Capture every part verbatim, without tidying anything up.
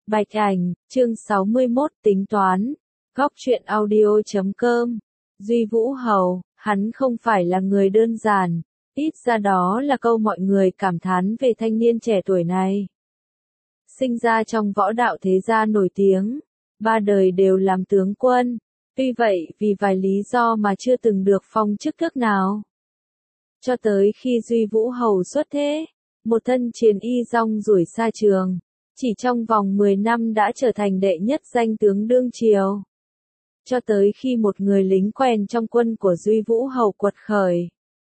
Bạch ảnh, chương sáu mươi mốt tính toán. Góc truyện audio chấm com. Duy Vũ Hầu, hắn không phải là người đơn giản, ít ra đó là câu mọi người cảm thán về thanh niên trẻ tuổi này. Sinh ra trong võ đạo thế gia nổi tiếng, ba đời đều làm tướng quân, tuy vậy vì vài lý do mà chưa từng được phong chức tước nào. Cho tới khi Duy Vũ Hầu xuất thế, một thân chiến y rong ruổi xa trường, chỉ trong vòng mười năm đã trở thành đệ nhất danh tướng đương triều. Cho tới khi một người lính quèn trong quân của Duy Vũ Hầu quật khởi.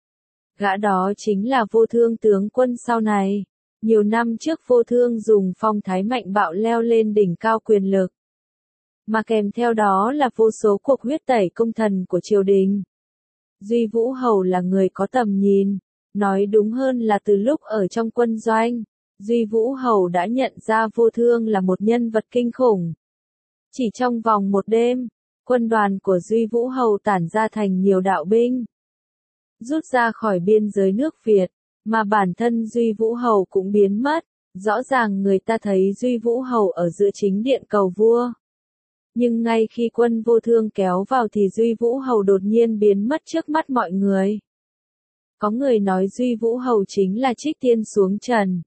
Gã đó chính là Vô Thương tướng quân sau này. Nhiều năm trước Vô Thương dùng phong thái mạnh bạo leo lên đỉnh cao quyền lực. Mà kèm theo đó là vô số cuộc huyết tẩy công thần của triều đình. Duy Vũ Hầu là người có tầm nhìn, nói đúng hơn là từ lúc ở trong quân doanh, Duy Vũ Hầu đã nhận ra Vô Thương là một nhân vật kinh khủng. Chỉ trong vòng một đêm, quân đoàn của Duy Vũ Hầu tản ra thành nhiều đạo binh, rút ra khỏi biên giới nước Việt, mà bản thân Duy Vũ Hầu cũng biến mất. Rõ ràng người ta thấy Duy Vũ Hầu ở giữa chính điện cầu vua. Nhưng ngay khi quân Vô Thương kéo vào thì Duy Vũ Hầu đột nhiên biến mất trước mắt mọi người. Có người nói Duy Vũ Hầu chính là Trích Tiên xuống trần.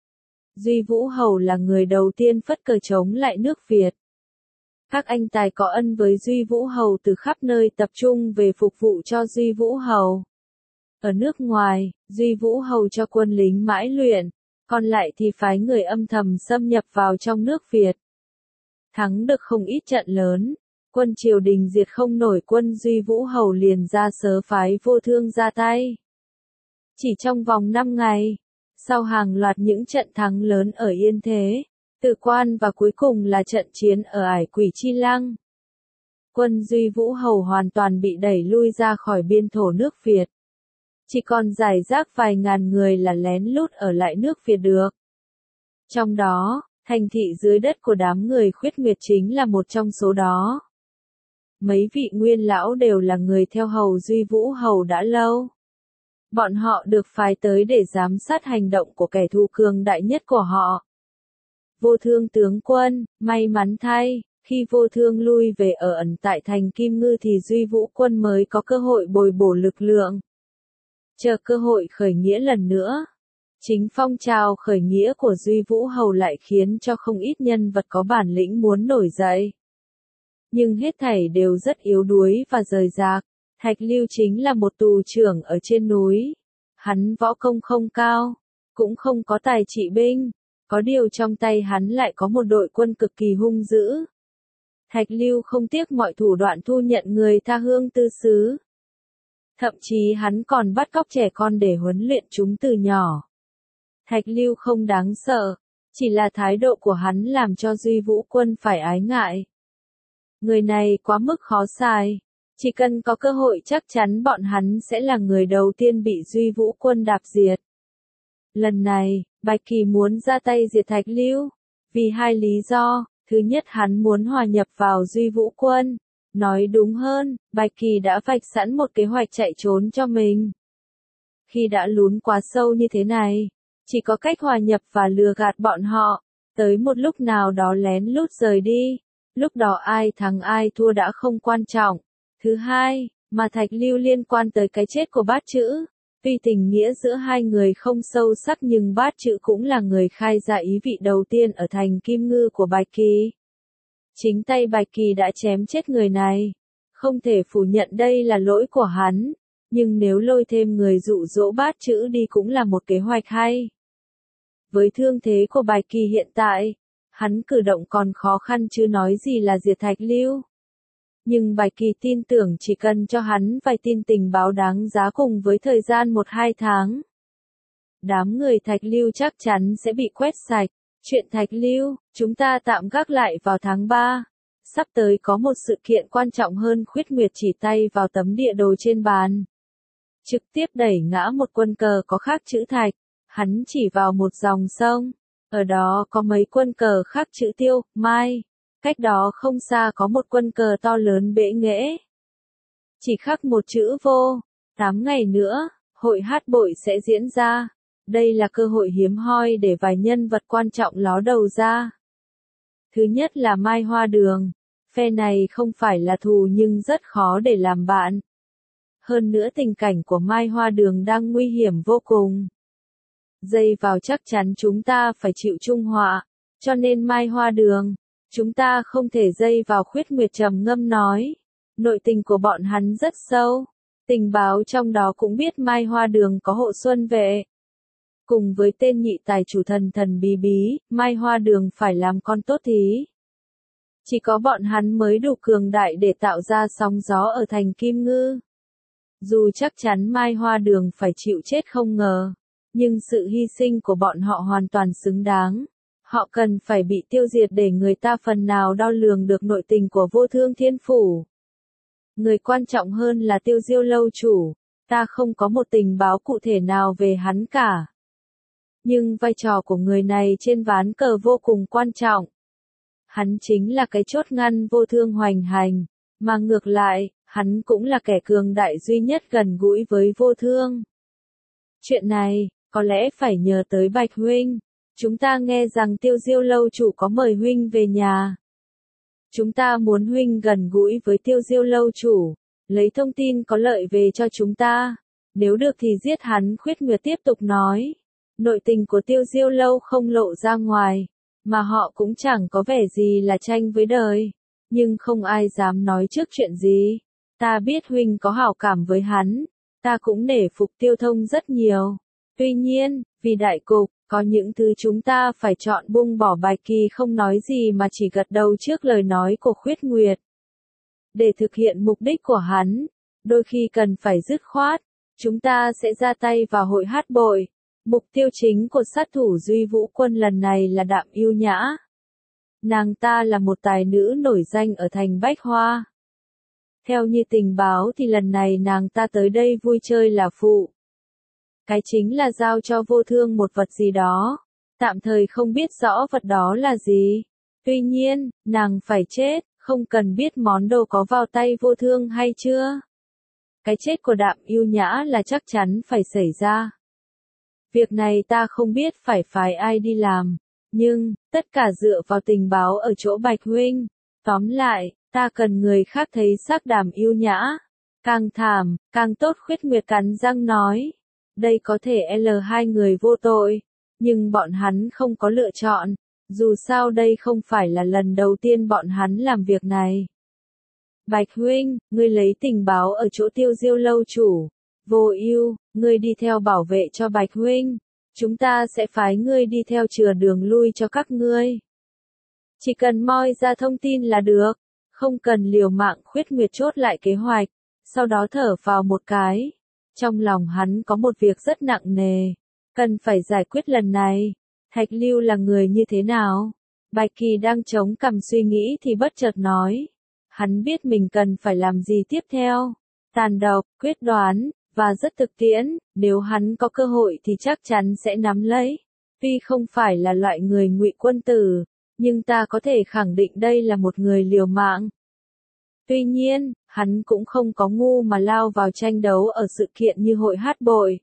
Duy Vũ Hầu là người đầu tiên phất cờ chống lại nước Việt. Các anh tài có ân với Duy Vũ Hầu từ khắp nơi tập trung về phục vụ cho Duy Vũ Hầu. Ở nước ngoài, Duy Vũ Hầu cho quân lính mãi luyện, còn lại thì phái người âm thầm xâm nhập vào trong nước Việt. Thắng được không ít trận lớn, quân triều đình diệt không nổi quân Duy Vũ Hầu liền ra sớ phái Vô Thương ra tay. Chỉ trong vòng năm ngày, sau hàng loạt những trận thắng lớn ở Yên Thế, Từ Quan và cuối cùng là trận chiến ở Ải Quỷ Chi Lăng, quân Duy Vũ Hầu hoàn toàn bị đẩy lui ra khỏi biên thổ nước Việt. Chỉ còn rải rác vài ngàn người là lén lút ở lại nước Việt được. Trong đó, thành thị dưới đất của đám người Khuyết Nguyệt chính là một trong số đó. Mấy vị nguyên lão đều là người theo hầu Duy Vũ Hầu đã lâu. Bọn họ được phái tới để giám sát hành động của kẻ thù cường đại nhất của họ. Vô Thương tướng quân, may mắn thay, khi Vô Thương lui về ở ẩn tại thành Kim Ngư thì Duy Vũ quân mới có cơ hội bồi bổ lực lượng. Chờ cơ hội khởi nghĩa lần nữa. Chính phong trào khởi nghĩa của Duy Vũ Hầu lại khiến cho không ít nhân vật có bản lĩnh muốn nổi dậy. Nhưng hết thảy đều rất yếu đuối và rời rạc. Thạch Lưu chính là một tù trưởng ở trên núi. Hắn võ công không cao, cũng không có tài trị binh, có điều trong tay hắn lại có một đội quân cực kỳ hung dữ. Thạch Lưu không tiếc mọi thủ đoạn thu nhận người tha hương tư xứ. Thậm chí hắn còn bắt cóc trẻ con để huấn luyện chúng từ nhỏ. Thạch Lưu không đáng sợ, chỉ là thái độ của hắn làm cho Duy Vũ quân phải ái ngại. Người này quá mức khó xài, chỉ cần có cơ hội chắc chắn bọn hắn sẽ là người đầu tiên bị Duy Vũ quân đạp diệt. Lần này, Bạch Kỳ muốn ra tay diệt Thạch Lưu, vì hai lý do. Thứ nhất, hắn muốn hòa nhập vào Duy Vũ quân. Nói đúng hơn, Bạch Kỳ đã vạch sẵn một kế hoạch chạy trốn cho mình. Khi đã lún quá sâu như thế này, chỉ có cách hòa nhập và lừa gạt bọn họ, tới một lúc nào đó lén lút rời đi, lúc đó ai thắng ai thua đã không quan trọng. Thứ hai, mà Thạch Lưu liên quan tới cái chết của Bát Chữ, tuy tình nghĩa giữa hai người không sâu sắc nhưng Bát Chữ cũng là người khai ra ý vị đầu tiên ở thành Kim Ngư của Bạch Kỳ. Chính tay Bạch Kỳ đã chém chết người này. Không thể phủ nhận đây là lỗi của hắn, nhưng nếu lôi thêm người dụ dỗ Bát Chữ đi cũng là một kế hoạch hay. Với thương thế của Bạch Kỳ hiện tại, hắn cử động còn khó khăn chứ nói gì là diệt Thạch Lưu. Nhưng Bạch Kỳ tin tưởng chỉ cần cho hắn vài tin tình báo đáng giá cùng với thời gian một hai tháng, đám người Thạch Lưu chắc chắn sẽ bị quét sạch. Chuyện Thạch Lưu, chúng ta tạm gác lại vào tháng ba. Sắp tới có một sự kiện quan trọng hơn. Khuyết Nguyệt chỉ tay vào tấm địa đồ trên bàn, trực tiếp đẩy ngã một quân cờ có khắc chữ Thạch. Hắn chỉ vào một dòng sông, ở đó có mấy quân cờ khắc chữ Tiêu, Mai. Cách đó không xa có một quân cờ to lớn bệ nghễ, chỉ khắc một chữ Vô. Tám ngày nữa, hội hát bội sẽ diễn ra. Đây là cơ hội hiếm hoi để vài nhân vật quan trọng ló đầu ra. Thứ nhất là Mai Hoa Đường. Phe này không phải là thù nhưng rất khó để làm bạn. Hơn nữa tình cảnh của Mai Hoa Đường đang nguy hiểm vô cùng. Dây vào chắc chắn chúng ta phải chịu chung họa. Cho nên Mai Hoa Đường, chúng ta không thể dây vào. Khuyết Nguyệt trầm ngâm nói. Nội tình của bọn hắn rất sâu. Tình báo trong đó cũng biết Mai Hoa Đường có hộ xuân vệ. Cùng với tên nhị tài chủ thần thần bí bí, Mai Hoa Đường phải làm con tốt thí. Chỉ có bọn hắn mới đủ cường đại để tạo ra sóng gió ở thành Kim Ngư. Dù chắc chắn Mai Hoa Đường phải chịu chết không ngờ, nhưng sự hy sinh của bọn họ hoàn toàn xứng đáng. Họ cần phải bị tiêu diệt để người ta phần nào đo lường được nội tình của Vô Thương Thiên Phủ. Người quan trọng hơn là Tiêu Diêu lâu chủ, ta không có một tình báo cụ thể nào về hắn cả. Nhưng vai trò của người này trên ván cờ vô cùng quan trọng. Hắn chính là cái chốt ngăn Vô Thương hoành hành, mà ngược lại, hắn cũng là kẻ cường đại duy nhất gần gũi với Vô Thương. Chuyện này, có lẽ phải nhờ tới Bạch huynh. Chúng ta nghe rằng Tiêu Diêu lâu chủ có mời huynh về nhà. Chúng ta muốn huynh gần gũi với Tiêu Diêu lâu chủ, lấy thông tin có lợi về cho chúng ta. Nếu được thì giết hắn. Khuyết Nguyệt tiếp tục nói. Nội tình của Tiêu Diêu lâu không lộ ra ngoài, mà họ cũng chẳng có vẻ gì là tranh với đời. Nhưng không ai dám nói trước chuyện gì. Ta biết huynh có hảo cảm với hắn, ta cũng nể phục Tiêu Thông rất nhiều. Tuy nhiên, vì đại cục, có những thứ chúng ta phải chọn buông bỏ. Bạch Kỳ không nói gì mà chỉ gật đầu trước lời nói của Khuyết Nguyệt. Để thực hiện mục đích của hắn, đôi khi cần phải dứt khoát, chúng ta sẽ ra tay vào Hội Hát Bội. Mục tiêu chính của sát thủ Duy Vũ Quân lần này là Đạm Yêu Nhã. Nàng ta là một tài nữ nổi danh ở thành Bách Hoa. Theo như tình báo thì lần này nàng ta tới đây vui chơi là phụ. Cái chính là giao cho Vô Thương một vật gì đó. Tạm thời không biết rõ vật đó là gì. Tuy nhiên, nàng phải chết, không cần biết món đồ có vào tay Vô Thương hay chưa. Cái chết của Đạm Yêu Nhã là chắc chắn phải xảy ra. Việc này ta không biết phải phái ai đi làm, nhưng, tất cả dựa vào tình báo ở chỗ Bạch huynh. Tóm lại, ta cần người khác thấy xác Đạm Yêu Nhã. Càng thảm, càng tốt. Khuyết Nguyệt cắn răng nói. Đây có thể là hai người vô tội, nhưng bọn hắn không có lựa chọn. Dù sao đây không phải là lần đầu tiên bọn hắn làm việc này. Bạch huynh, ngươi lấy tình báo ở chỗ Tiêu Diêu lâu chủ. Vô Ưu, ngươi đi theo bảo vệ cho Bạch huynh. Chúng ta sẽ phái ngươi đi theo chừa đường lui cho các ngươi. Chỉ cần moi ra thông tin là được, không cần liều mạng. Khuyết Nguyệt chốt lại kế hoạch, sau đó thở vào một cái. Trong lòng hắn có một việc rất nặng nề, cần phải giải quyết lần này. Thạch Lưu là người như thế nào? Bạch Kỳ đang chống cằm suy nghĩ thì bất chợt nói. Hắn biết mình cần phải làm gì tiếp theo. Tàn độc, quyết đoán, và rất thực tiễn. Nếu hắn có cơ hội thì chắc chắn sẽ nắm lấy. Tuy không phải là loại người Ngụy quân tử, nhưng ta có thể khẳng định đây là một người liều mạng. Tuy nhiên, hắn cũng không có ngu mà lao vào tranh đấu ở sự kiện như Hội Hát Bội.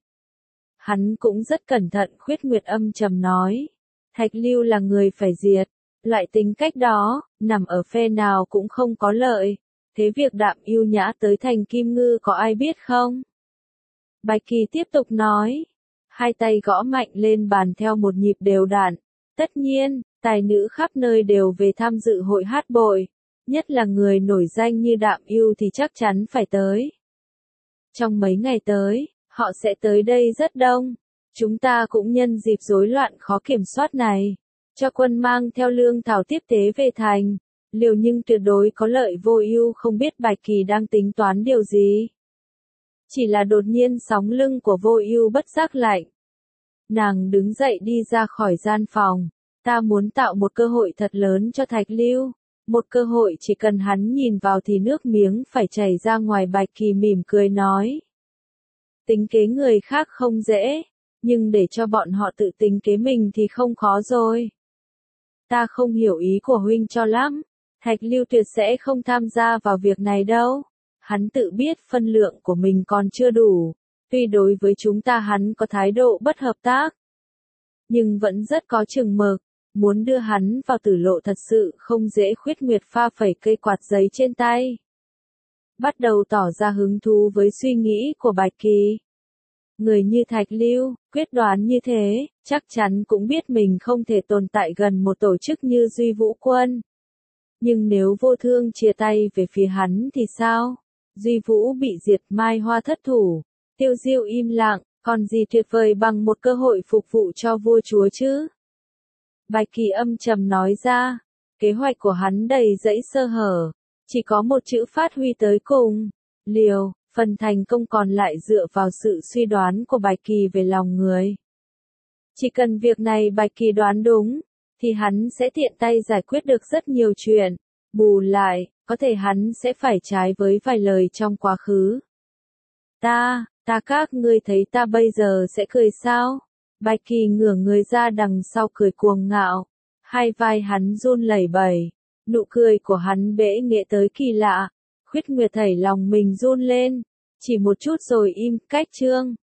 Hắn cũng rất cẩn thận. Khuyết Nguyệt âm trầm nói. Thạch Lưu là người phải diệt. Loại tính cách đó, nằm ở phe nào cũng không có lợi. Thế việc Đạm Yêu Nhã tới thành Kim Ngư có ai biết không? Bạch Kỳ tiếp tục nói. Hai tay gõ mạnh lên bàn theo một nhịp đều đặn. Tất nhiên, tài nữ khắp nơi đều về tham dự Hội Hát Bội. Nhất là người nổi danh như Đạm Yêu thì chắc chắn phải tới. Trong mấy ngày tới, họ sẽ tới đây rất đông. Chúng ta cũng nhân dịp rối loạn khó kiểm soát này, cho quân mang theo lương thảo tiếp tế về thành. Liều nhưng tuyệt đối có lợi. Vô Ưu không biết Bạch Kỳ đang tính toán điều gì. Chỉ là đột nhiên sóng lưng của Vô Ưu bất giác lạnh. Nàng đứng dậy đi ra khỏi gian phòng. Ta muốn tạo một cơ hội thật lớn cho Thạch Lưu. Một cơ hội chỉ cần hắn nhìn vào thì nước miếng phải chảy ra ngoài. Bạch Kỳ mỉm cười nói. Tính kế người khác không dễ, nhưng để cho bọn họ tự tính kế mình thì không khó rồi. Ta không hiểu ý của huynh cho lắm. Thạch Lưu tuyệt sẽ không tham gia vào việc này đâu. Hắn tự biết phân lượng của mình còn chưa đủ. Tuy đối với chúng ta hắn có thái độ bất hợp tác, nhưng vẫn rất có chừng mực. muốn đưa hắn vào tử lộ thật sự không dễ. Khuyết Nguyệt pha phẩy cây quạt giấy trên tay, bắt đầu tỏ ra hứng thú với suy nghĩ của Bạch Kỳ. Người như Thạch Lưu, quyết đoán như thế, chắc chắn cũng biết mình không thể tồn tại gần một tổ chức như Duy Vũ Quân. Nhưng nếu Vô Thương chia tay về phía hắn thì sao? Duy Vũ bị diệt, Mai Hoa thất thủ, Tiêu Diêu im lặng, còn gì tuyệt vời bằng một cơ hội phục vụ cho vua chúa chứ? Bạch Kỳ âm trầm nói ra, kế hoạch của hắn đầy dẫy sơ hở, chỉ có một chữ phát huy tới cùng, liều. Phần thành công còn lại dựa vào sự suy đoán của Bạch Kỳ về lòng người. Chỉ cần việc này Bạch Kỳ đoán đúng, thì hắn sẽ tiện tay giải quyết được rất nhiều chuyện. Bù lại, có thể hắn sẽ phải trái với vài lời trong quá khứ. Ta, ta các ngươi thấy ta bây giờ sẽ cười sao? Bạch Kỳ ngửa người ra đằng sau cười cuồng ngạo. Hai vai hắn run lẩy bẩy. Nụ cười của hắn bẽ nghệ tới kỳ lạ. Khuyết Nguyệt thảy lòng mình run lên, chỉ một chút rồi im, cách chương.